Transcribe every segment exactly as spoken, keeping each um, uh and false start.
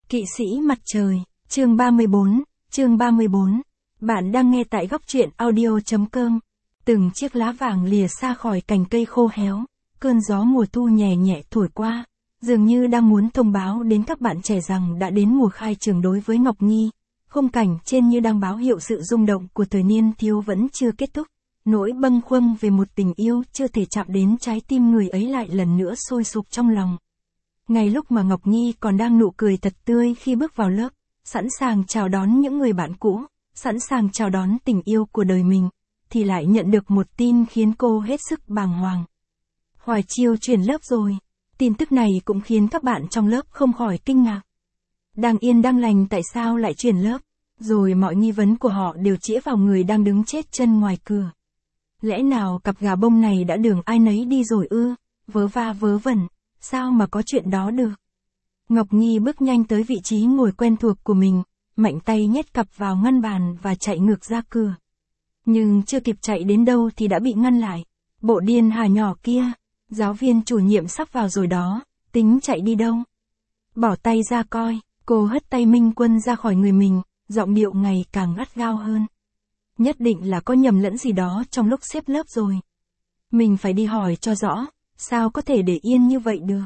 Kỵ sĩ mặt trời, chương ba mươi bốn, chương ba mươi bốn. Bạn đang nghe tại góc truyện audio chấm com. Từng chiếc lá vàng lìa xa khỏi cành cây khô héo, cơn gió mùa thu nhẹ nhẹ thổi qua, dường như đang muốn thông báo đến các bạn trẻ rằng đã đến mùa khai trường đối với Ngọc Nhi. Khung cảnh trên như đang báo hiệu sự rung động của thời niên thiếu vẫn chưa kết thúc, nỗi bâng khuâng về một tình yêu chưa thể chạm đến trái tim người ấy lại lần nữa sôi sục trong lòng. Ngay lúc mà Ngọc Nhi còn đang nụ cười thật tươi khi bước vào lớp, sẵn sàng chào đón những người bạn cũ, sẵn sàng chào đón tình yêu của đời mình, thì lại nhận được một tin khiến cô hết sức bàng hoàng. Hoài Chiêu chuyển lớp rồi. Tin tức này cũng khiến các bạn trong lớp không khỏi kinh ngạc. Đang yên đang lành tại sao lại chuyển lớp? Rồi mọi nghi vấn của họ đều chĩa vào người đang đứng chết chân ngoài cửa. Lẽ nào cặp gà bông này đã đường ai nấy đi rồi ư? Vớ va vớ vẩn, sao mà có chuyện đó được? Ngọc Nhi bước nhanh tới vị trí ngồi quen thuộc của mình, mạnh tay nhét cặp vào ngăn bàn và chạy ngược ra cửa. Nhưng chưa kịp chạy đến đâu thì đã bị ngăn lại. Bộ điên hà nhỏ kia, giáo viên chủ nhiệm sắp vào rồi đó, tính chạy đi đâu? Bỏ tay ra coi, cô hất tay Minh Quân ra khỏi người mình, giọng điệu ngày càng gắt gao hơn. Nhất định là có nhầm lẫn gì đó trong lúc xếp lớp rồi. Mình phải đi hỏi cho rõ, sao có thể để yên như vậy được?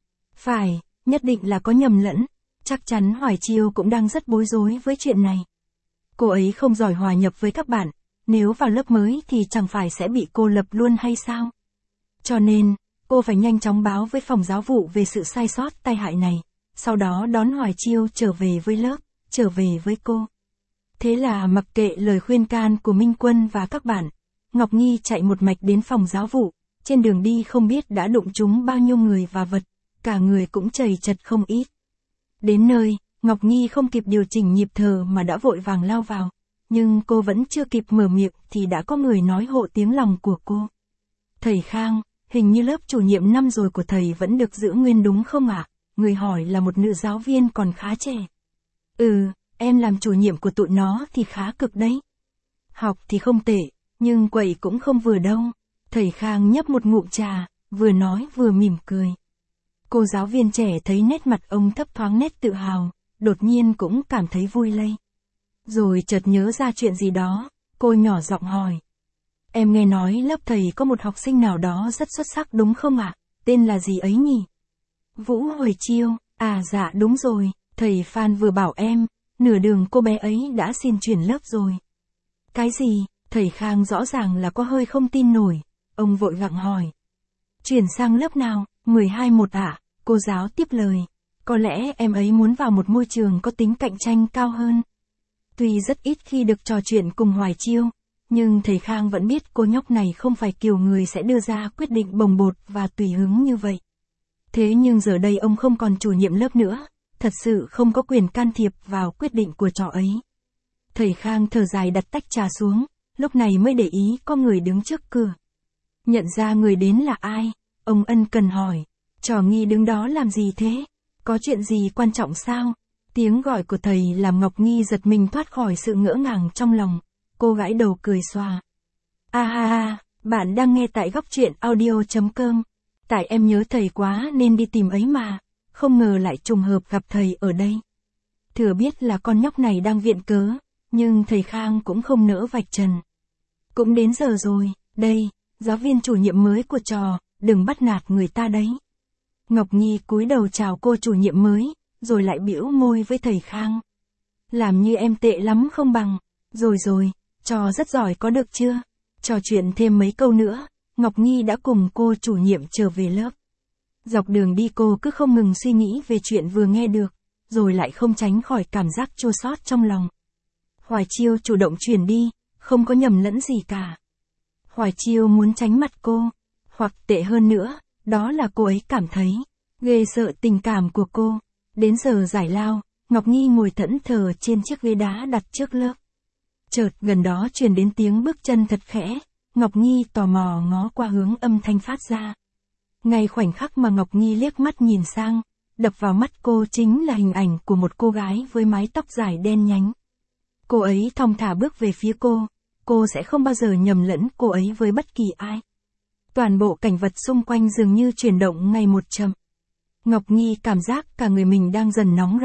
Phải, nhất định là có nhầm lẫn, chắc chắn Hoài Chiêu cũng đang rất bối rối với chuyện này. Cô ấy không giỏi hòa nhập với các bạn, nếu vào lớp mới thì chẳng phải sẽ bị cô lập luôn hay sao? Cho nên, cô phải nhanh chóng báo với phòng giáo vụ về sự sai sót tai hại này, sau đó đón Hoài Chiêu trở về với lớp, trở về với cô. Thế là mặc kệ lời khuyên can của Minh Quân và các bạn, Ngọc Nhi chạy một mạch đến phòng giáo vụ, trên đường đi không biết đã đụng trúng bao nhiêu người và vật, cả người cũng chầy chật không ít. Đến nơi, Ngọc Nhi không kịp điều chỉnh nhịp thở mà đã vội vàng lao vào, nhưng cô vẫn chưa kịp mở miệng thì đã có người nói hộ tiếng lòng của cô. Thầy Khang, hình như lớp chủ nhiệm năm rồi của thầy vẫn được giữ nguyên đúng không ạ? Người hỏi là một nữ giáo viên còn khá trẻ. Ừ, em làm chủ nhiệm của tụi nó thì khá cực đấy. Học thì không tệ, nhưng quậy cũng không vừa đâu. Thầy Khang nhấp một ngụm trà, vừa nói vừa mỉm cười. Cô giáo viên trẻ thấy nét mặt ông thấp thoáng nét tự hào, đột nhiên cũng cảm thấy vui lây. Rồi chợt nhớ ra chuyện gì đó, cô nhỏ giọng hỏi. Em nghe nói lớp thầy có một học sinh nào đó rất xuất sắc đúng không ạ? Tên là gì ấy nhỉ? Vũ Hoài Chiêu, à dạ đúng rồi, thầy Phan vừa bảo em, nửa đường cô bé ấy đã xin chuyển lớp rồi. Cái gì? Thầy Khang rõ ràng là có hơi không tin nổi, ông vội gặng hỏi. Chuyển sang lớp nào? mười hai một ạ, cô giáo tiếp lời. Có lẽ em ấy muốn vào một môi trường có tính cạnh tranh cao hơn. Tuy rất ít khi được trò chuyện cùng Hoài Chiêu, nhưng thầy Khang vẫn biết cô nhóc này không phải kiểu người sẽ đưa ra quyết định bồng bột và tùy hứng như vậy. Thế nhưng giờ đây ông không còn chủ nhiệm lớp nữa, thật sự không có quyền can thiệp vào quyết định của trò ấy. Thầy Khang thở dài đặt tách trà xuống, lúc này mới để ý có người đứng trước cửa. Nhận ra người đến là ai, ông ân cần hỏi, trò Nghi đứng đó làm gì thế? Có chuyện gì quan trọng sao? Tiếng gọi của thầy làm Ngọc Nhi giật mình thoát khỏi sự ngỡ ngàng trong lòng, cô gãi đầu cười xòa. A ha ha, bạn đang nghe tại góc truyện audio chấm com. Tại em nhớ thầy quá nên đi tìm ấy mà, không ngờ lại trùng hợp gặp thầy ở đây. Thừa biết là con nhóc này đang viện cớ, nhưng thầy Khang cũng không nỡ vạch trần. Cũng đến giờ rồi, đây, giáo viên chủ nhiệm mới của trò, đừng bắt nạt người ta đấy. Ngọc Nhi cúi đầu chào cô chủ nhiệm mới, rồi lại bĩu môi với thầy Khang. Làm như em tệ lắm không bằng, rồi rồi, trò rất giỏi có được chưa? Trò chuyện thêm mấy câu nữa, Ngọc Nhi đã cùng cô chủ nhiệm trở về lớp. Dọc đường đi cô cứ không ngừng suy nghĩ về chuyện vừa nghe được, rồi lại không tránh khỏi cảm giác chua xót trong lòng. Hoài Chiêu chủ động chuyển đi, không có nhầm lẫn gì cả. Hoài Chiêu muốn tránh mặt cô, hoặc tệ hơn nữa, đó là cô ấy cảm thấy ghê sợ tình cảm của cô. Đến giờ giải lao, Ngọc Nhi ngồi thẫn thờ trên chiếc ghế đá đặt trước lớp. Chợt gần đó truyền đến tiếng bước chân thật khẽ, Ngọc Nhi tò mò ngó qua hướng âm thanh phát ra. Ngay khoảnh khắc mà Ngọc Nhi liếc mắt nhìn sang, đập vào mắt cô chính là hình ảnh của một cô gái với mái tóc dài đen nhánh. Cô ấy thong thả bước về phía cô, cô sẽ không bao giờ nhầm lẫn cô ấy với bất kỳ ai. Toàn bộ cảnh vật xung quanh dường như chuyển động ngày một chậm. Ngọc Nhi cảm giác cả người mình đang dần nóng ran,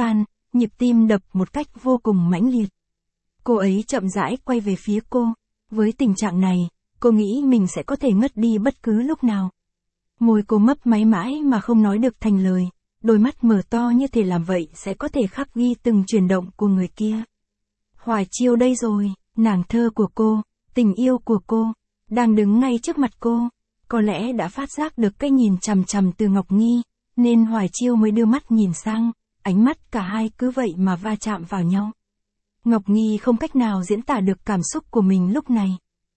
nhịp tim đập một cách vô cùng mãnh liệt. Cô ấy chậm rãi quay về phía cô. Với tình trạng này, cô nghĩ mình sẽ có thể ngất đi bất cứ lúc nào. Môi cô mấp máy mãi mà không nói được thành lời, đôi mắt mở to như thể làm vậy sẽ có thể khắc ghi từng chuyển động của người kia. Hoài Chiêu đây rồi, nàng thơ của cô, tình yêu của cô, đang đứng ngay trước mặt cô. Có lẽ đã phát giác được cái nhìn chằm chằm từ Ngọc Nghi, nên Hoài Chiêu mới đưa mắt nhìn sang, ánh mắt cả hai cứ vậy mà va chạm vào nhau. Ngọc Nghi không cách nào diễn tả được cảm xúc của mình lúc này.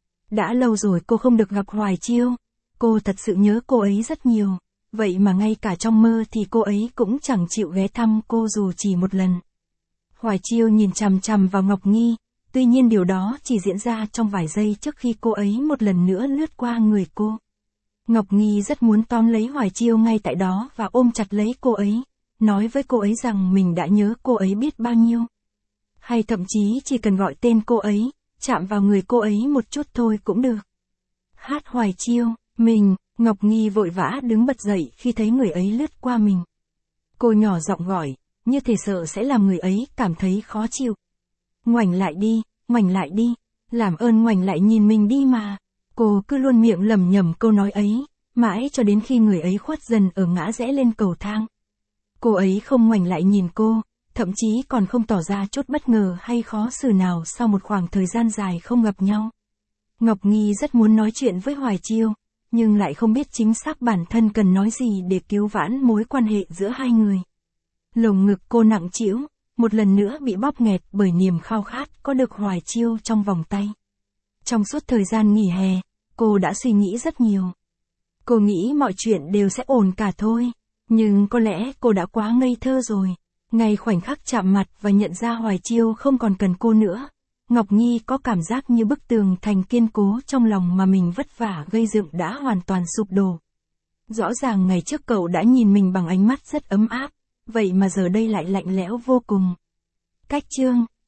Đã lâu rồi cô không được gặp Hoài Chiêu, cô thật sự nhớ cô ấy rất nhiều, vậy mà ngay cả trong mơ thì cô ấy cũng chẳng chịu ghé thăm cô dù chỉ một lần. Hoài Chiêu nhìn chằm chằm vào Ngọc Nghi, tuy nhiên điều đó chỉ diễn ra trong vài giây trước khi cô ấy một lần nữa lướt qua người cô. Ngọc Nghi rất muốn tóm lấy Hoài Chiêu ngay tại đó và ôm chặt lấy cô ấy, nói với cô ấy rằng mình đã nhớ cô ấy biết bao nhiêu. Hay thậm chí chỉ cần gọi tên cô ấy, chạm vào người cô ấy một chút thôi cũng được. Hát Hoài Chiêu, mình, Ngọc Nghi vội vã đứng bật dậy khi thấy người ấy lướt qua mình. Cô nhỏ giọng gọi, như thể sợ sẽ làm người ấy cảm thấy khó chịu. Ngoảnh lại đi, ngoảnh lại đi, làm ơn ngoảnh lại nhìn mình đi mà. Cô cứ luôn miệng lẩm nhẩm câu nói ấy, mãi cho đến khi người ấy khuất dần ở ngã rẽ lên cầu thang. Cô ấy không ngoảnh lại nhìn cô, thậm chí còn không tỏ ra chút bất ngờ hay khó xử nào sau một khoảng thời gian dài không gặp nhau. Ngọc Nghi rất muốn nói chuyện với Hoài Chiêu, nhưng lại không biết chính xác bản thân cần nói gì để cứu vãn mối quan hệ giữa hai người. Lồng ngực cô nặng trĩu, một lần nữa bị bóp nghẹt bởi niềm khao khát có được Hoài Chiêu trong vòng tay. Trong suốt thời gian nghỉ hè, cô đã suy nghĩ rất nhiều. Cô nghĩ mọi chuyện đều sẽ ổn cả thôi, nhưng có lẽ cô đã quá ngây thơ rồi. Ngay khoảnh khắc chạm mặt và nhận ra Hoài Chiêu không còn cần cô nữa, Ngọc Nghi có cảm giác như bức tường thành kiên cố trong lòng mà mình vất vả gây dựng đã hoàn toàn sụp đổ. Rõ ràng ngày trước cậu đã nhìn mình bằng ánh mắt rất ấm áp, vậy mà giờ đây lại lạnh lẽo vô cùng. Cách chương